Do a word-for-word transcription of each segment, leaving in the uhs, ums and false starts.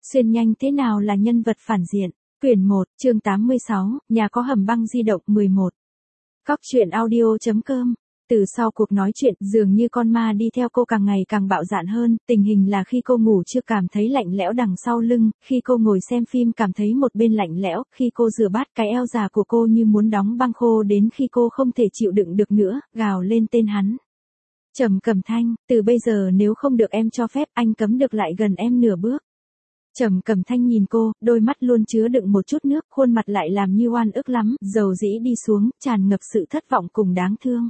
Xuyên nhanh thế nào là nhân vật phản diện? Quyển một, chương tám mươi sáu, nhà có hầm băng di động mười một. Cóc truyện audio chấm com. Từ sau cuộc nói chuyện, dường như con ma đi theo cô càng ngày càng bạo dạn hơn, tình hình là khi cô ngủ chưa cảm thấy lạnh lẽo đằng sau lưng, khi cô ngồi xem phim cảm thấy một bên lạnh lẽo, khi cô rửa bát cái eo già của cô như muốn đóng băng khô đến khi cô không thể chịu đựng được nữa, gào lên tên hắn. Trầm Cẩm Thanh, từ bây giờ nếu không được em cho phép anh cấm được lại gần em nửa bước. Trầm Cẩm Thanh nhìn cô, đôi mắt luôn chứa đựng một chút nước, khuôn mặt lại làm như oan ức lắm, dầu dĩ đi xuống, tràn ngập sự thất vọng cùng đáng thương.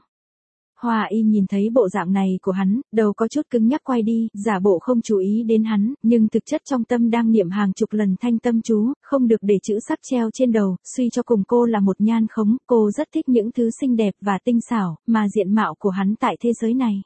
Hoa Y nhìn thấy bộ dạng này của hắn, đầu có chút cứng nhắc quay đi, giả bộ không chú ý đến hắn, nhưng thực chất trong tâm đang niệm hàng chục lần thanh tâm chú, không được để chữ sắc treo trên đầu, suy cho cùng cô là một nhan khống, cô rất thích những thứ xinh đẹp và tinh xảo, mà diện mạo của hắn tại thế giới này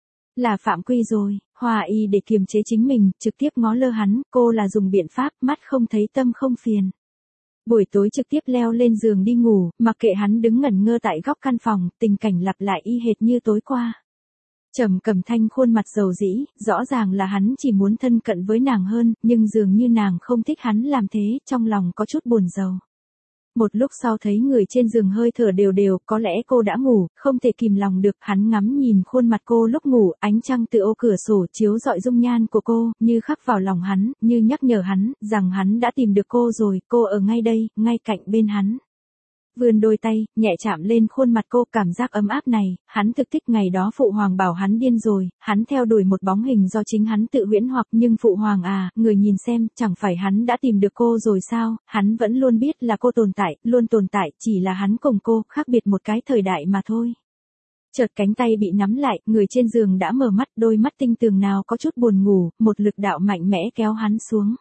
là phạm quy rồi. Hoa Y để kiềm chế chính mình, trực tiếp ngó lơ hắn, cô là dùng biện pháp mắt không thấy tâm không phiền. Buổi tối trực tiếp leo lên giường đi ngủ, mặc kệ hắn đứng ngẩn ngơ tại góc căn phòng, tình cảnh lặp lại y hệt như tối qua. Trầm Cẩm Thanh khuôn mặt dầu dĩ, rõ ràng là hắn chỉ muốn thân cận với nàng hơn, nhưng dường như nàng không thích hắn làm thế, trong lòng có chút buồn rầu. Một lúc sau thấy người trên giường hơi thở đều đều, có lẽ cô đã ngủ, không thể kìm lòng được, hắn ngắm nhìn khuôn mặt cô lúc ngủ, ánh trăng từ ô cửa sổ chiếu rọi dung nhan của cô, như khắc vào lòng hắn, như nhắc nhở hắn, rằng hắn đã tìm được cô rồi, cô ở ngay đây, ngay cạnh bên hắn. Vươn đôi tay, nhẹ chạm lên khuôn mặt cô, cảm giác ấm áp này, hắn thực thích. Ngày đó Phụ Hoàng bảo hắn điên rồi, hắn theo đuổi một bóng hình do chính hắn tự huyễn hoặc, nhưng Phụ Hoàng à, người nhìn xem, chẳng phải hắn đã tìm được cô rồi sao, hắn vẫn luôn biết là cô tồn tại, luôn tồn tại, chỉ là hắn cùng cô, khác biệt một cái thời đại mà thôi. Chợt cánh tay bị nắm lại, người trên giường đã mở mắt, đôi mắt tinh tường nào có chút buồn ngủ, một lực đạo mạnh mẽ kéo hắn xuống.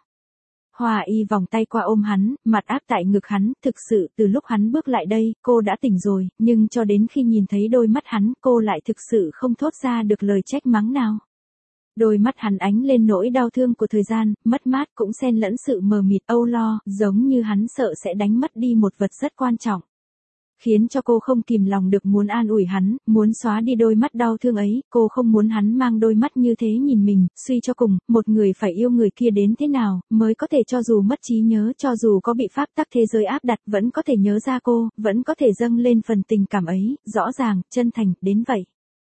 Hoa Y vòng tay qua ôm hắn, mặt áp tại ngực hắn, thực sự từ lúc hắn bước lại đây, cô đã tỉnh rồi, nhưng cho đến khi nhìn thấy đôi mắt hắn, cô lại thực sự không thốt ra được lời trách mắng nào. Đôi mắt hắn ánh lên nỗi đau thương của thời gian, mất mát cũng xen lẫn sự mờ mịt âu lo, giống như hắn sợ sẽ đánh mất đi một vật rất quan trọng. Khiến cho cô không kìm lòng được muốn an ủi hắn, muốn xóa đi đôi mắt đau thương ấy, cô không muốn hắn mang đôi mắt như thế nhìn mình, suy cho cùng, một người phải yêu người kia đến thế nào, mới có thể cho dù mất trí nhớ, cho dù có bị pháp tắc thế giới áp đặt, vẫn có thể nhớ ra cô, vẫn có thể dâng lên phần tình cảm ấy, rõ ràng, chân thành, đến vậy.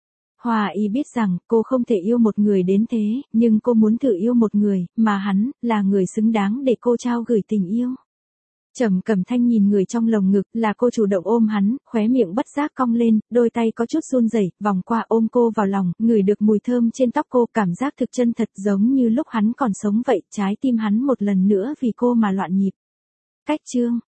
Hoa Y biết rằng, cô không thể yêu một người đến thế, nhưng cô muốn thử yêu một người, mà hắn, là người xứng đáng để cô trao gửi tình yêu. Trầm Cẩm Thanh nhìn người trong lồng ngực, là cô chủ động ôm hắn, khóe miệng bất giác cong lên, đôi tay có chút run rẩy, vòng qua ôm cô vào lòng, ngửi được mùi thơm trên tóc cô, cảm giác thực chân thật giống như lúc hắn còn sống vậy, trái tim hắn một lần nữa vì cô mà loạn nhịp. Cách chương